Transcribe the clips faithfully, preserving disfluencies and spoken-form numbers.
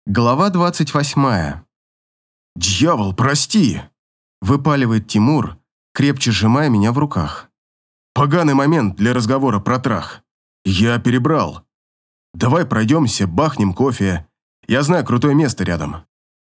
Глава двадцать восьмая. «Дьявол, прости!» – выпаливает Тимур, крепче сжимая меня в руках. «Поганый момент для разговора про трах. Я перебрал. Давай пройдемся, бахнем кофе. Я знаю крутое место рядом».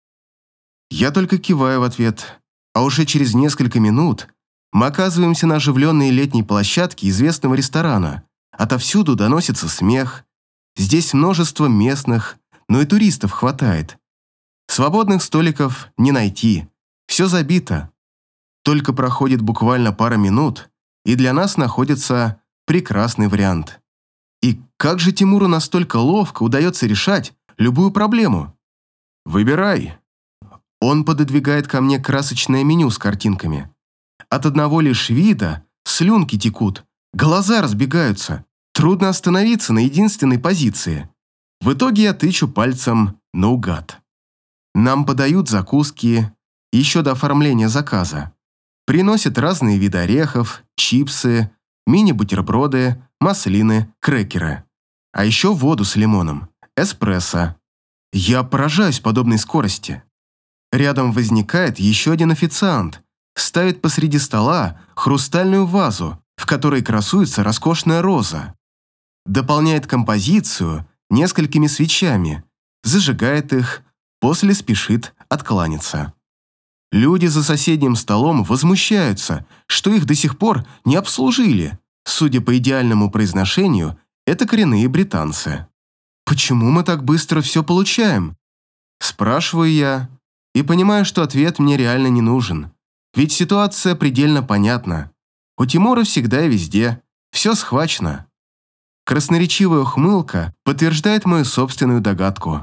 Я только киваю в ответ, а уже через несколько минут мы оказываемся на оживленной летней площадке известного ресторана. Отовсюду доносится смех. Здесь множество местных, но и туристов хватает. Свободных столиков не найти, все забито. Только проходит буквально пара минут, и для нас находится прекрасный вариант. И как же Тимуру настолько ловко удается решать любую проблему? «Выбирай». Он пододвигает ко мне красочное меню с картинками. От одного лишь вида слюнки текут, глаза разбегаются, трудно остановиться на единственной позиции. В итоге я тычу пальцем наугад. Нам подают закуски еще до оформления заказа. Приносят разные виды орехов, чипсы, мини-бутерброды, маслины, крекеры. А еще воду с лимоном, эспрессо. Я поражаюсь подобной скорости. Рядом возникает еще один официант, ставит посреди стола хрустальную вазу, в которой красуется роскошная роза. Дополняет композицию несколькими свечами, зажигает их, после спешит откланяться. Люди за соседним столом возмущаются, что их до сих пор не обслужили. Судя по идеальному произношению, это коренные британцы. «Почему мы так быстро все получаем?» Спрашиваю я, и понимаю, что ответ мне реально не нужен. Ведь ситуация предельно понятна. У Тимура всегда и везде все схвачено. Красноречивая ухмылка подтверждает мою собственную догадку.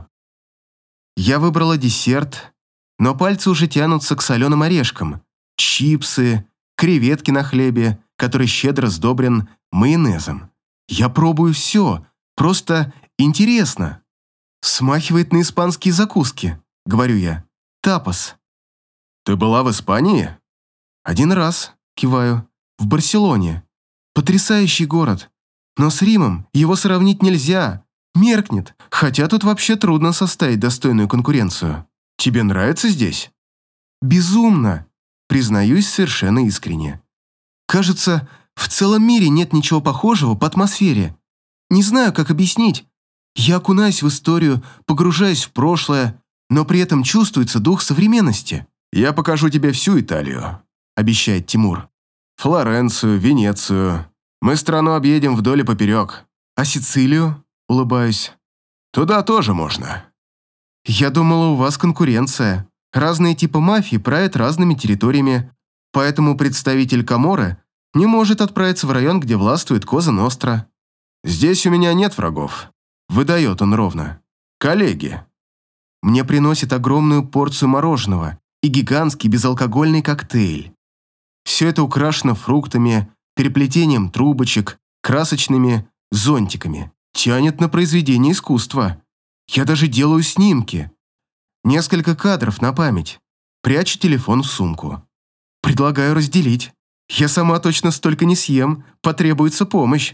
Я выбрала десерт, но пальцы уже тянутся к соленым орешкам, чипсы, креветки на хлебе, который щедро сдобрен майонезом. Я пробую все, просто интересно. Смахивает на испанские закуски, говорю я. Тапос. «Ты была в Испании?» «Один раз», киваю, в Барселоне. Потрясающий город. Но с Римом его сравнить нельзя. Меркнет, хотя тут вообще трудно составить достойную конкуренцию. Тебе нравится здесь?» «Безумно», признаюсь совершенно искренне. «Кажется, в целом мире нет ничего похожего по атмосфере. Не знаю, как объяснить. Я окунаюсь в историю, погружаюсь в прошлое, но при этом чувствуется дух современности». «Я покажу тебе всю Италию», – обещает Тимур. «Флоренцию, Венецию. Мы страну объедем вдоль и поперек». «А Сицилию?» – улыбаюсь. «Туда тоже можно». «Я думала, у вас конкуренция. Разные типы мафии правят разными территориями, поэтому представитель Каморы не может отправиться в район, где властвует Коза Ностра». «Здесь у меня нет врагов», – выдает он ровно. «Коллеги». Мне приносят огромную порцию мороженого и гигантский безалкогольный коктейль. Все это украшено фруктами, переплетением трубочек, красочными зонтиками. Тянет на произведение искусства. Я даже делаю снимки. Несколько кадров на память. Прячу телефон в сумку. Предлагаю разделить. Я сама точно столько не съем, потребуется помощь.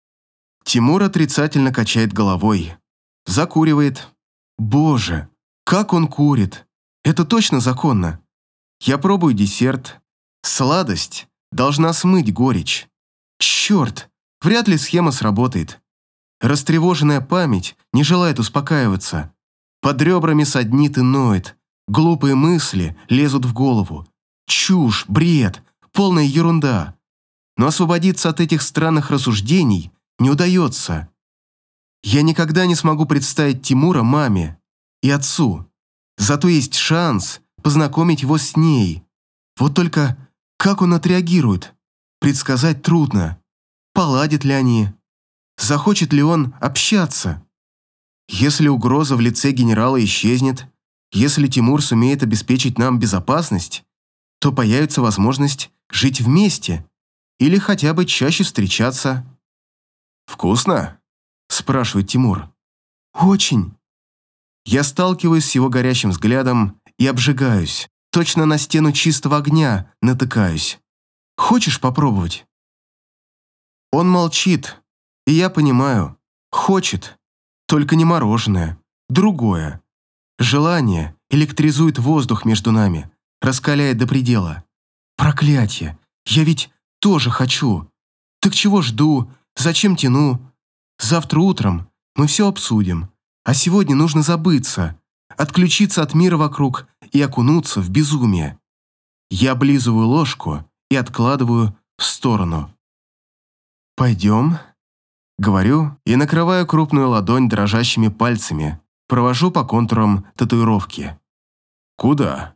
Тимур отрицательно качает головой. Закуривает. Боже, как он курит. Это точно законно. Я пробую десерт. Сладость должна смыть горечь. Черт, вряд ли схема сработает. Растревоженная память не желает успокаиваться. Под ребрами саднит и ноет. Глупые мысли лезут в голову. Чушь, бред, полная ерунда. Но освободиться от этих странных рассуждений не удается. Я никогда не смогу представить Тимура маме и отцу. Зато есть шанс познакомить его с ней. Вот только как он отреагирует, предсказать трудно. Поладят ли они? Захочет ли он общаться? Если угроза в лице генерала исчезнет, если Тимур сумеет обеспечить нам безопасность, то появится возможность жить вместе или хотя бы чаще встречаться. «Вкусно?» – спрашивает Тимур. «Очень». Я сталкиваюсь с его горящим взглядом и обжигаюсь. Точно на стену чистого огня натыкаюсь. «Хочешь попробовать?» Он молчит, и я понимаю, хочет, только не мороженое, другое. Желание электризует воздух между нами, раскаляет до предела. Проклятье! Я ведь тоже хочу. Так чего жду? Зачем тяну? Завтра утром мы все обсудим. А сегодня нужно забыться, отключиться от мира вокруг и окунуться в безумие. Я облизываю ложку и откладываю в сторону. «Пойдем», — говорю и накрываю крупную ладонь дрожащими пальцами, провожу по контурам татуировки. «Куда?»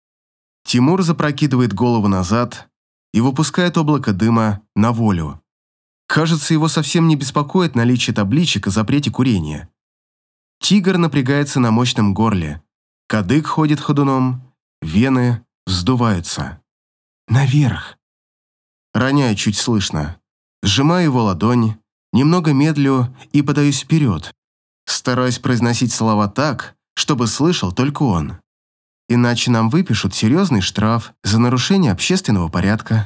Тимур запрокидывает голову назад и выпускает облако дыма на волю. Кажется, его совсем не беспокоит наличие табличек о запрете курения. Тигр напрягается на мощном горле, кадык ходит ходуном, вены вздуваются. «Наверх!» Роняю чуть слышно, сжимаю его ладонь, немного медлю и подаюсь вперед. Стараюсь произносить слова так, чтобы слышал только он. Иначе нам выпишут серьезный штраф за нарушение общественного порядка.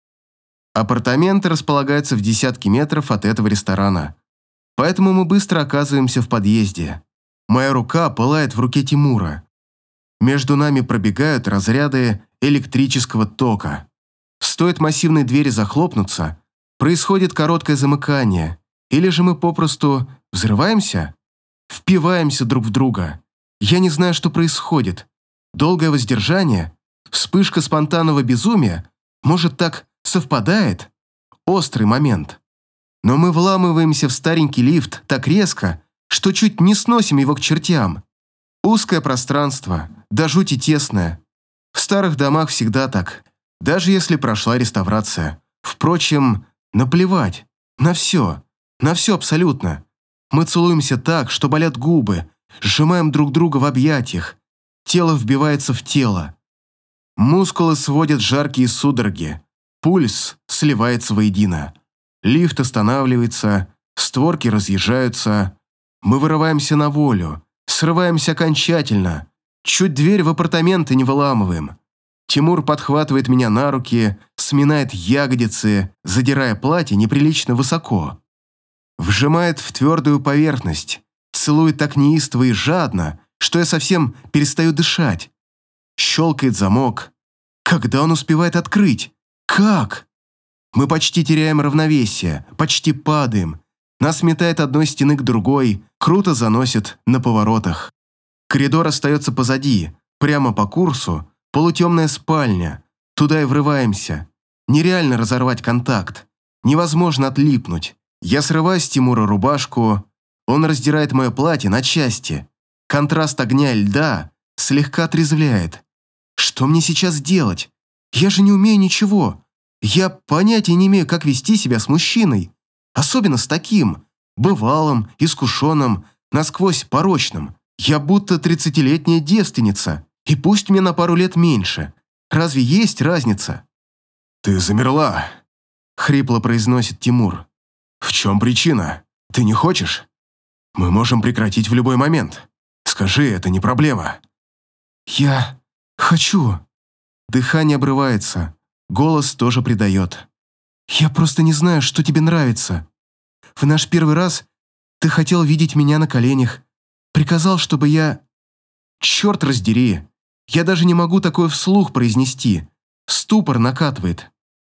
Апартаменты располагаются в десятке метров от этого ресторана, поэтому мы быстро оказываемся в подъезде. Моя рука пылает в руке Тимура. Между нами пробегают разряды электрического тока. Стоит массивной двери захлопнуться, происходит короткое замыкание, или же мы попросту взрываемся, впиваемся друг в друга. Я не знаю, что происходит. Долгое воздержание, вспышка спонтанного безумия, может, так совпадает? Острый момент. Но мы вламываемся в старенький лифт так резко, что чуть не сносим его к чертям. Узкое пространство, до жути тесное. В старых домах всегда так, даже если прошла реставрация. Впрочем, наплевать. На все. На все абсолютно. Мы целуемся так, что болят губы, сжимаем друг друга в объятиях. Тело вбивается в тело. Мускулы сводят жаркие судороги. Пульс сливается воедино. Лифт останавливается, створки разъезжаются. Мы вырываемся на волю, срываемся окончательно. Чуть дверь в апартаменты не выламываем. Тимур подхватывает меня на руки, сминает ягодицы, задирая платье неприлично высоко. Вжимает в твердую поверхность, целует так неистово и жадно, что я совсем перестаю дышать. Щелкает замок. Когда он успевает открыть? Как? Мы почти теряем равновесие, почти падаем. Нас метает одной стены к другой, круто заносит на поворотах. Коридор остается позади, прямо по курсу, полутемная спальня. Туда и врываемся. Нереально разорвать контакт. Невозможно отлипнуть. Я срываю с Тимура рубашку, он раздирает мое платье на части. Контраст огня и льда слегка отрезвляет. Что мне сейчас делать? Я же не умею ничего. Я понятия не имею, как вести себя с мужчиной. Особенно с таким, бывалым, искушенным, насквозь порочным. Я будто тридцатилетняя девственница, и пусть мне на пару лет меньше. Разве есть разница? «Ты замерла», — хрипло произносит Тимур. «В чем причина? Ты не хочешь? Мы можем прекратить в любой момент. Скажи, это не проблема». «Я хочу». Дыхание обрывается, голос тоже предает. «Я просто не знаю, что тебе нравится. В наш первый раз ты хотел видеть меня на коленях, приказал, чтобы я... Черт раздери, я даже не могу такое вслух произнести. Ступор накатывает.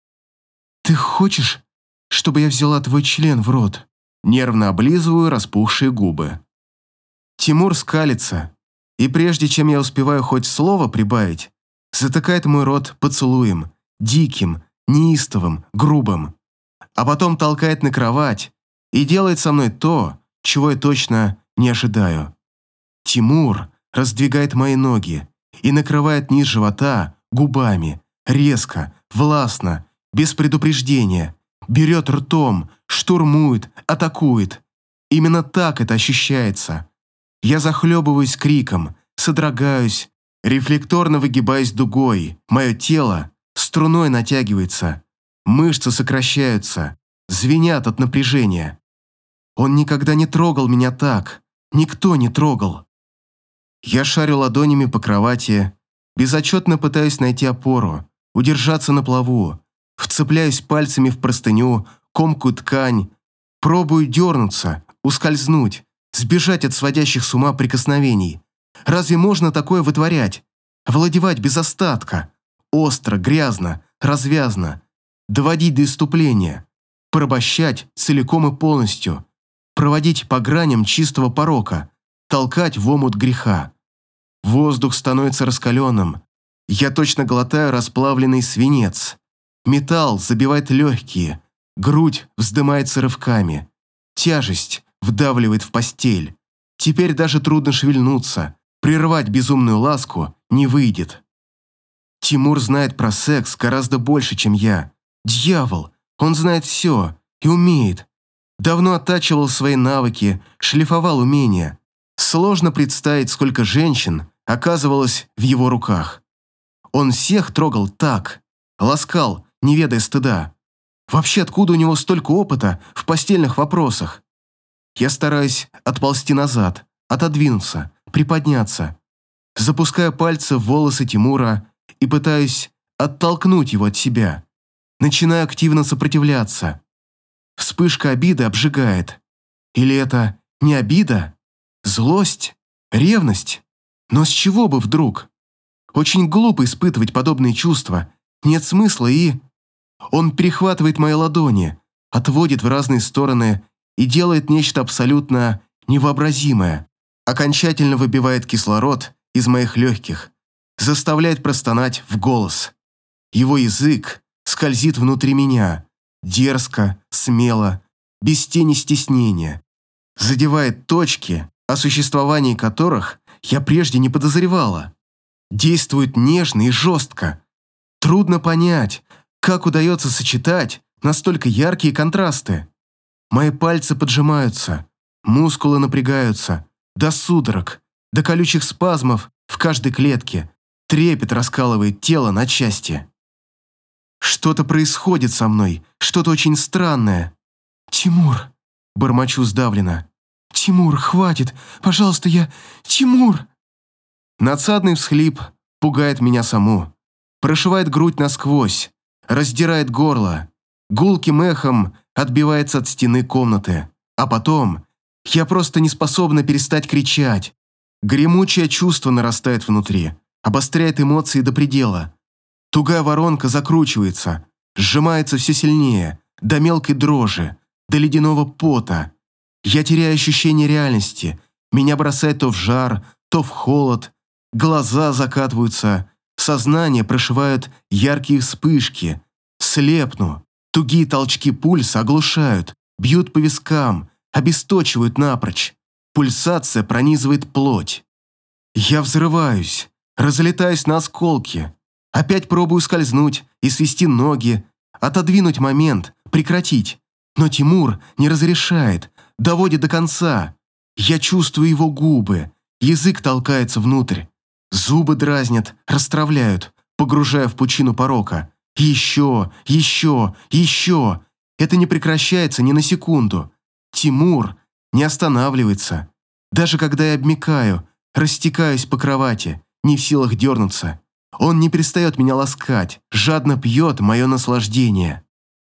Ты хочешь, чтобы я взяла твой член в рот?» Нервно облизываю распухшие губы. Тимур скалится, и прежде чем я успеваю хоть слово прибавить, затыкает мой рот поцелуем, диким, неистовым, грубым, а потом толкает на кровать и делает со мной то, чего я точно не ожидаю. Тимур раздвигает мои ноги и накрывает низ живота губами, резко, властно, без предупреждения, берет ртом, штурмует, атакует. Именно так это ощущается. Я захлебываюсь криком, содрогаюсь, рефлекторно выгибаюсь дугой, мое тело струной натягивается, мышцы сокращаются, звенят от напряжения. Он никогда не трогал меня так, никто не трогал. Я шарю ладонями по кровати, безотчетно пытаюсь найти опору, удержаться на плаву, вцепляюсь пальцами в простыню, комкую ткань, пробую дернуться, ускользнуть, сбежать от сводящих с ума прикосновений, Разве можно такое вытворять? Овладевать без остатка. Остро, грязно, развязно. Доводить до исступления. Порабощать целиком и полностью. Проводить по граням чистого порока. Толкать в омут греха. Воздух становится раскаленным. Я точно глотаю расплавленный свинец. Металл забивает легкие. Грудь вздымается рывками. Тяжесть вдавливает в постель. Теперь даже трудно шевельнуться. Прервать безумную ласку не выйдет. Тимур знает про секс гораздо больше, чем я. Дьявол, он знает все и умеет. Давно оттачивал свои навыки, шлифовал умения. Сложно представить, сколько женщин оказывалось в его руках. Он всех трогал так, ласкал, не ведая стыда. Вообще, откуда у него столько опыта в постельных вопросах? Я стараюсь отползти назад, отодвинуться, приподняться. Запускаю пальцы в волосы Тимура и пытаюсь оттолкнуть его от себя. Начинаю активно сопротивляться. Вспышка обиды обжигает. Или это не обида? Злость? Ревность? Но с чего бы вдруг? Очень глупо испытывать подобные чувства. Нет смысла и... Он перехватывает мои ладони, отводит в разные стороны и делает нечто абсолютно невообразимое. Окончательно выбивает кислород из моих легких, заставляет простонать в голос. Его язык скользит внутри меня, дерзко, смело, без тени стеснения. Задевает точки, о существовании которых я прежде не подозревала. Действует нежно и жестко. Трудно понять, как удается сочетать настолько яркие контрасты. Мои пальцы поджимаются, мускулы напрягаются, до судорог, до колючих спазмов в каждой клетке. Трепет раскалывает тело на части. Что-то происходит со мной, что-то очень странное. «Тимур!» – бормочу сдавленно. «Тимур, хватит! Пожалуйста, я... Тимур!» Надсадный всхлип пугает меня саму. Прошивает грудь насквозь, раздирает горло. Гулким эхом отбивается от стены комнаты. А потом я просто не способна перестать кричать. Гремучее чувство нарастает внутри, обостряет эмоции до предела. Тугая воронка закручивается, сжимается все сильнее, до мелкой дрожи, до ледяного пота. Я теряю ощущение реальности. Меня бросает то в жар, то в холод. Глаза закатываются, сознание прошивают яркие вспышки. Слепну. Тугие толчки пульса оглушают, бьют по вискам, обесточивают напрочь. Пульсация пронизывает плоть. Я взрываюсь, разлетаюсь на осколки. Опять пробую скользнуть и свести ноги, отодвинуть момент, прекратить. Но Тимур не разрешает, доводит до конца. Я чувствую его губы, язык толкается внутрь. Зубы дразнят, расстравляют, погружая в пучину порока. Еще, еще, еще. Это не прекращается ни на секунду. Тимур не останавливается. Даже когда я обмякаю, растекаюсь по кровати, не в силах дернуться. Он не перестает меня ласкать, жадно пьет мое наслаждение.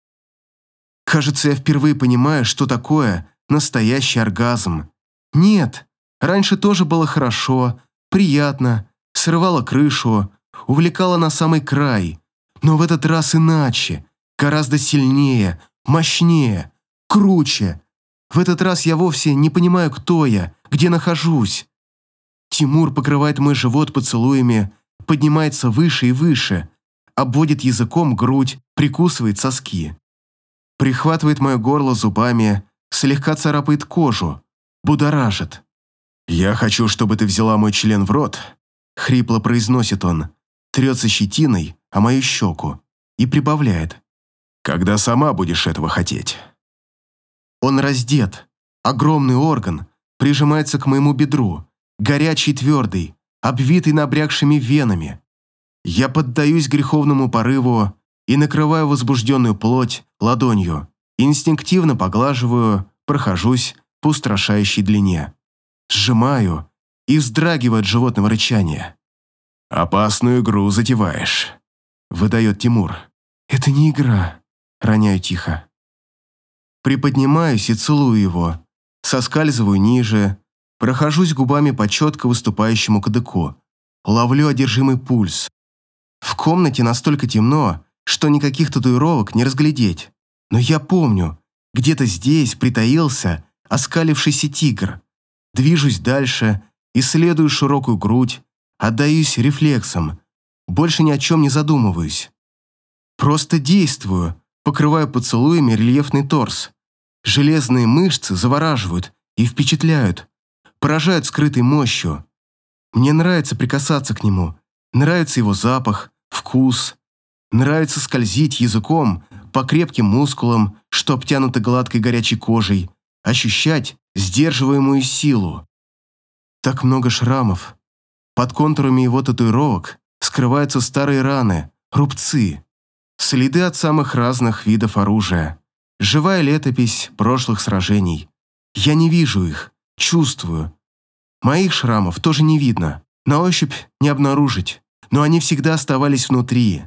Кажется, я впервые понимаю, что такое настоящий оргазм. Нет, раньше тоже было хорошо, приятно, срывало крышу, увлекало на самый край. Но в этот раз иначе, гораздо сильнее, мощнее, круче. В этот раз я вовсе не понимаю, кто я, где нахожусь. Тимур покрывает мой живот поцелуями, поднимается выше и выше, обводит языком грудь, прикусывает соски. Прихватывает мое горло зубами, слегка царапает кожу, будоражит. «Я хочу, чтобы ты взяла мой член в рот», — хрипло произносит он, трется щетиной о мою щеку и прибавляет. «Когда сама будешь этого хотеть». Он раздет, огромный орган прижимается к моему бедру, горячий и твердый, обвитый набрякшими венами. Я поддаюсь греховному порыву и накрываю возбужденную плоть ладонью, инстинктивно поглаживаю, прохожусь по устрашающей длине. Сжимаю и вздрагиваю от животного рычания. «Опасную игру затеваешь», — выдает Тимур. «Это не игра», — роняю тихо. Приподнимаюсь и целую его, соскальзываю ниже, Прохожусь губами по четко выступающему кадыку. Ловлю одержимый пульс. В комнате настолько темно, что никаких татуировок не разглядеть. Но я помню, где-то здесь притаился оскалившийся тигр. Движусь дальше, исследую широкую грудь, отдаюсь рефлексам, больше ни о чем не задумываюсь. Просто действую, покрываю поцелуями рельефный торс. Железные мышцы завораживают и впечатляют, поражают скрытой мощью. Мне нравится прикасаться к нему, нравится его запах, вкус. Нравится скользить языком по крепким мускулам, что обтянуты гладкой горячей кожей, ощущать сдерживаемую силу. Так много шрамов. Под контурами его татуировок скрываются старые раны, рубцы, следы от самых разных видов оружия, живая летопись прошлых сражений. Я не вижу их, чувствую. Моих шрамов тоже не видно, на ощупь не обнаружить, но они всегда оставались внутри.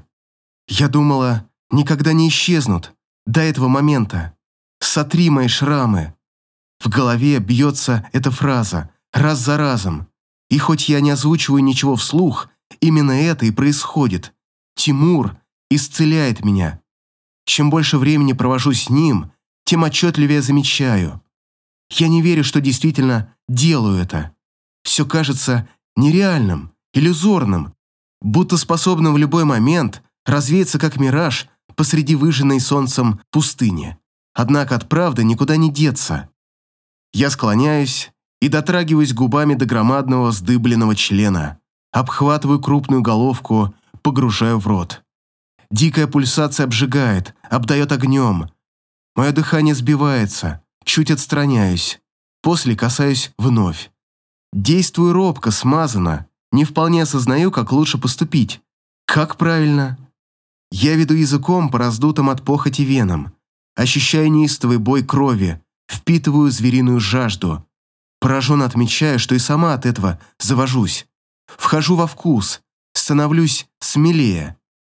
Я думала, никогда не исчезнут до этого момента. Сотри мои шрамы. В голове бьется эта фраза раз за разом. И хоть я не озвучиваю ничего вслух, именно это и происходит. Тимур исцеляет меня. Чем больше времени провожу с ним, тем отчетливее замечаю. Я не верю, что действительно делаю это. Все кажется нереальным, иллюзорным, будто способным в любой момент развеяться как мираж посреди выжженной солнцем пустыни. Однако от правды никуда не деться. Я склоняюсь и дотрагиваюсь губами до громадного вздыбленного члена, обхватываю крупную головку, погружаю в рот. Дикая пульсация обжигает, обдает огнем. Мое дыхание сбивается, чуть отстраняюсь, после касаюсь вновь. Действую робко, смазанно, не вполне осознаю, как лучше поступить. Как правильно? Я веду языком по раздутым от похоти венам, ощущаю неистовый бой крови, впитываю звериную жажду. Пораженно отмечаю, что и сама от этого завожусь. Вхожу во вкус, становлюсь смелее.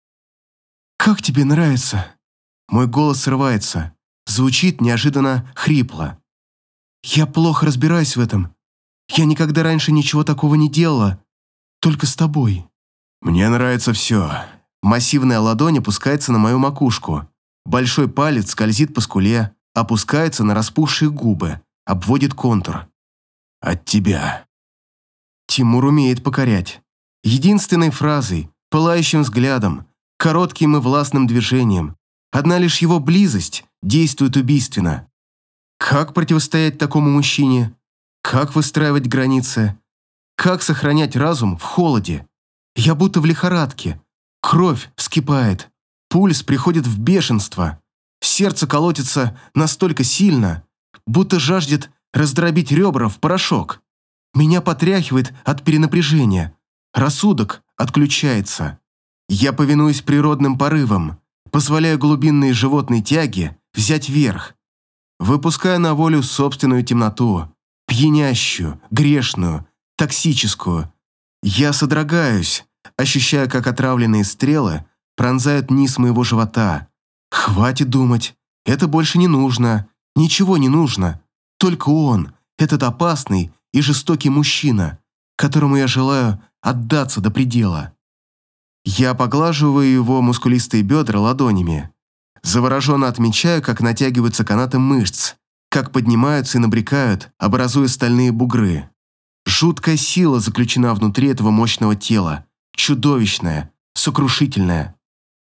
«Как тебе нравится?» Мой голос срывается, звучит неожиданно хрипло. «Я плохо разбираюсь в этом. Я никогда раньше ничего такого не делала, только с тобой». «Мне нравится все». Массивная ладонь опускается на мою макушку. Большой палец скользит по скуле, опускается на распухшие губы, обводит контур. «От тебя». Тимур умеет покорять. Единственной фразой, пылающим взглядом, коротким и властным движением. Одна лишь его близость действует убийственно. Как противостоять такому мужчине? Как выстраивать границы? Как сохранять разум в холоде? Я будто в лихорадке. Кровь вскипает. Пульс приходит в бешенство. Сердце колотится настолько сильно, будто жаждет раздробить ребра в порошок. Меня потряхивает от перенапряжения. Рассудок отключается. Я повинуюсь природным порывам, позволяю глубинные животные тяги взять верх. Выпускаю на волю собственную темноту, пьянящую, грешную, токсическую. Я содрогаюсь, ощущая, как отравленные стрелы пронзают низ моего живота. Хватит думать, это больше не нужно, ничего не нужно. Только он, этот опасный и жестокий мужчина, которому я желаю отдаться до предела. Я поглаживаю его мускулистые бедра ладонями. Завороженно отмечаю, как натягиваются канаты мышц, как поднимаются и набрекают, образуя стальные бугры. Жуткая сила заключена внутри этого мощного тела, чудовищная, сокрушительная.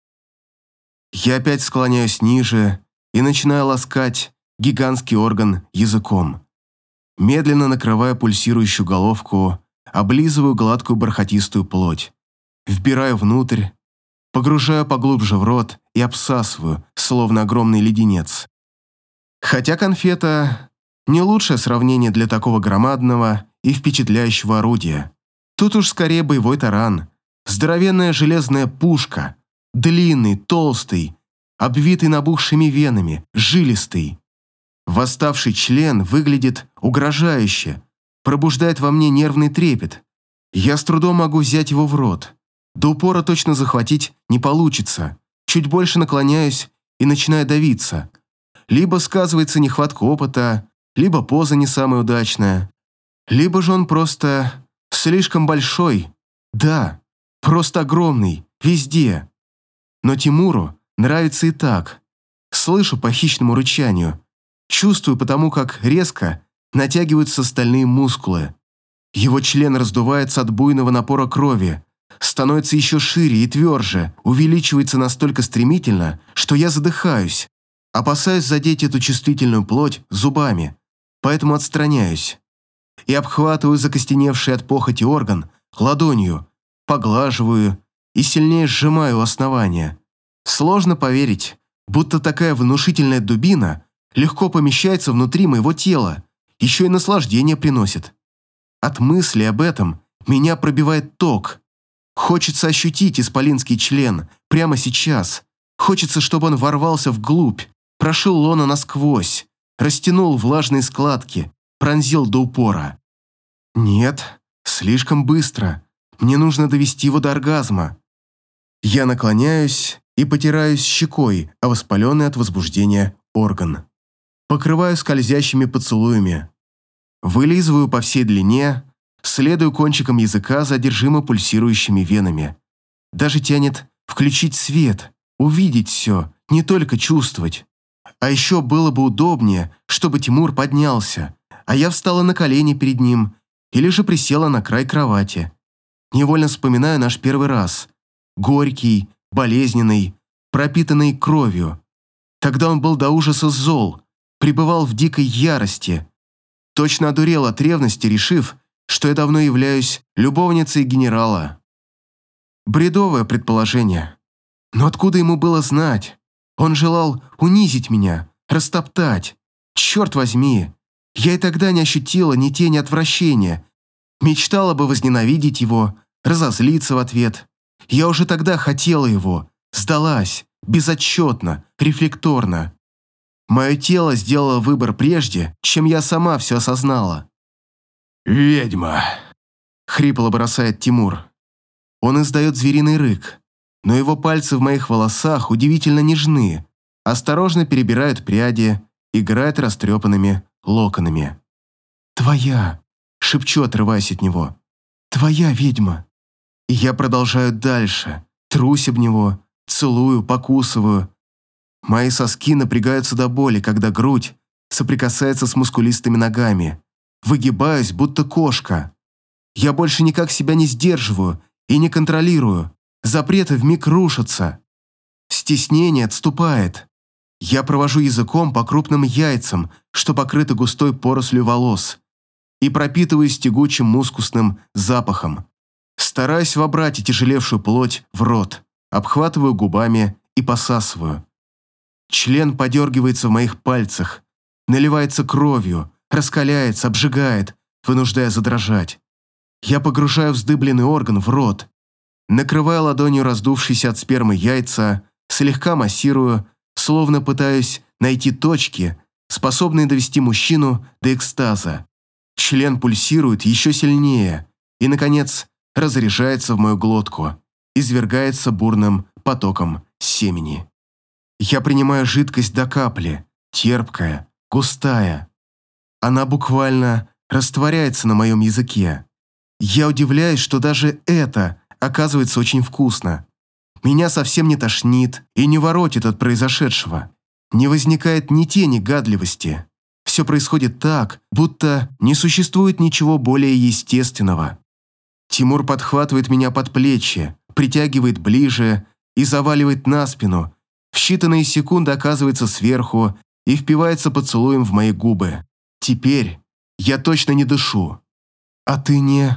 Я опять склоняюсь ниже и начинаю ласкать гигантский орган языком. Медленно накрываю пульсирующую головку, облизываю гладкую бархатистую плоть. Вбираю внутрь, погружаю поглубже в рот и обсасываю, словно огромный леденец. Хотя конфета – не лучшее сравнение для такого громадного и впечатляющего орудия. Тут уж скорее боевой таран, здоровенная железная пушка, длинный, толстый, обвитый набухшими венами, жилистый. Восставший член выглядит угрожающе, пробуждает во мне нервный трепет. Я с трудом могу взять его в рот. До упора точно захватить не получится. Чуть больше наклоняюсь и начинаю давиться. Либо сказывается нехватка опыта, либо поза не самая удачная, Либо же он просто слишком большой. Да, просто огромный, везде. Но Тимуру нравится и так. Слышу по хищному рычанию. Чувствую потому, как резко натягиваются стальные мускулы. Его член раздувается от буйного напора крови, становится еще шире и тверже, увеличивается настолько стремительно, что я задыхаюсь. Опасаюсь задеть эту чувствительную плоть зубами, поэтому отстраняюсь. И обхватываю закостеневший от похоти орган ладонью, поглаживаю и сильнее сжимаю у основания. Сложно поверить, будто такая внушительная дубина легко помещается внутри моего тела, еще и наслаждение приносит. От мысли об этом меня пробивает ток. Хочется ощутить исполинский член прямо сейчас. Хочется, чтобы он ворвался вглубь, прошил лоно насквозь, растянул влажные складки, пронзил до упора. Нет, слишком быстро. Мне нужно довести его до оргазма. Я наклоняюсь и потираюсь щекой о воспаленный от возбуждения орган. Покрываю скользящими поцелуями. Вылизываю по всей длине, следую кончиком языка за одержимо пульсирующими венами. Даже тянет включить свет, увидеть все, не только чувствовать. А еще было бы удобнее, чтобы Тимур поднялся, а я встала на колени перед ним или же присела на край кровати. Невольно вспоминаю наш первый раз. Горький, болезненный, пропитанный кровью. Тогда он был до ужаса зол, пребывал в дикой ярости. Точно одурел от ревности, решив, что я давно являюсь любовницей генерала. Бредовое предположение. Но откуда ему было знать? Он желал унизить меня, растоптать. Черт возьми, я и тогда не ощутила ни тени отвращения. Мечтала бы возненавидеть его, разозлиться в ответ. Я уже тогда хотела его, сдалась, безотчетно, рефлекторно. Мое тело сделало выбор прежде, чем я сама все осознала. «Ведьма!» — хрипло бросает Тимур. Он издает звериный рык, но его пальцы в моих волосах удивительно нежны, осторожно перебирают пряди, играют растрепанными локонами. «Твоя!» — шепчу, отрываясь от него. «Твоя ведьма!» И я продолжаю дальше, трусь об него, целую, покусываю. Мои соски напрягаются до боли, когда грудь соприкасается с мускулистыми ногами. Выгибаюсь, будто кошка. Я больше никак себя не сдерживаю и не контролирую. Запреты вмиг рушатся. Стеснение отступает. Я провожу языком по крупным яйцам, что покрыты густой порослью волос, и пропитываюсь тягучим мускусным запахом. Стараюсь вобрать отяжелевшую плоть в рот, обхватываю губами и посасываю. Член подергивается в моих пальцах, наливается кровью, раскаляется, обжигает, вынуждая задрожать. Я погружаю вздыбленный орган в рот, накрываю ладонью раздувшиеся от спермы яйца, слегка массирую, словно пытаюсь найти точки, способные довести мужчину до экстаза. Член пульсирует еще сильнее и, наконец, разряжается в мою глотку, извергается бурным потоком семени. Я принимаю жидкость до капли, терпкая, густая. Она буквально растворяется на моем языке. Я удивляюсь, что даже это оказывается очень вкусно. Меня совсем не тошнит и не воротит от произошедшего. Не возникает ни тени гадливости. Все происходит так, будто не существует ничего более естественного. Тимур подхватывает меня под плечи, притягивает ближе и заваливает на спину. В считанные секунды оказывается сверху и впивается поцелуем в мои губы. Теперь я точно не дышу. А ты не...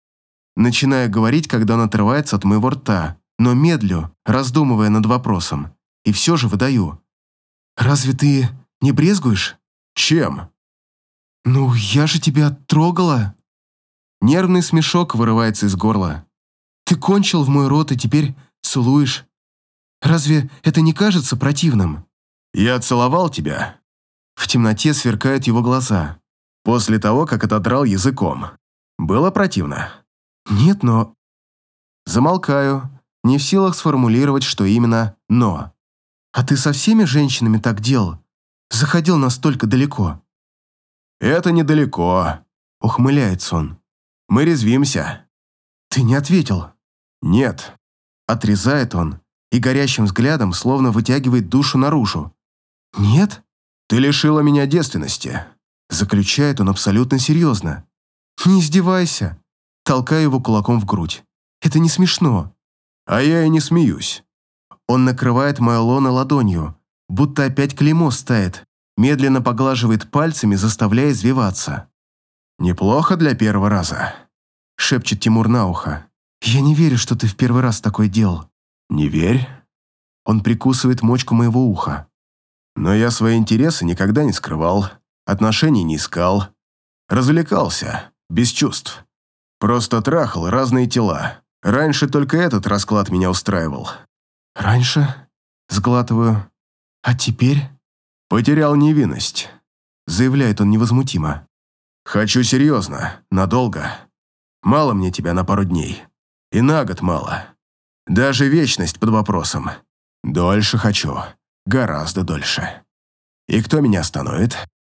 Начинаю говорить, когда он отрывается от моего рта, но медлю, раздумывая над вопросом. И все же выдаю. «Разве ты не брезгуешь?» «Чем?» «Ну, я же тебя трогала». Нервный смешок вырывается из горла. «Ты кончил в мой рот и теперь целуешь. Разве это не кажется противным?» «Я целовал тебя». В темноте сверкают его глаза. После того, как отодрал языком. Было противно? «Нет, но...» Замолкаю, не в силах сформулировать, что именно «но». «А ты со всеми женщинами так делал? Заходил настолько далеко?» «Это недалеко. Ухмыляется он. Мы резвимся. Ты не ответил. Нет. Отрезает он и горящим взглядом словно вытягивает душу наружу. Нет? Ты лишила меня девственности. Заключает он абсолютно серьезно. Не издевайся. Толкаю его кулаком в грудь. Это не смешно. А я и не смеюсь. Он накрывает мое лоно ладонью, будто опять клеймо ставит, медленно поглаживает пальцами, заставляя извиваться. «Неплохо для первого раза», — шепчет Тимур на ухо. «Я не верю, что ты в первый раз такое делал». «Не верь». Он прикусывает мочку моего уха. «Но я свои интересы никогда не скрывал, отношений не искал. Развлекался, без чувств. Просто трахал разные тела. Раньше только этот расклад меня устраивал». «Раньше?» — сглатываю. «А теперь?» «Потерял невинность», — заявляет он невозмутимо. «Хочу серьезно, надолго. Мало мне тебя на пару дней. И на год мало. Даже вечность под вопросом. Дольше хочу, гораздо дольше. И кто меня остановит?»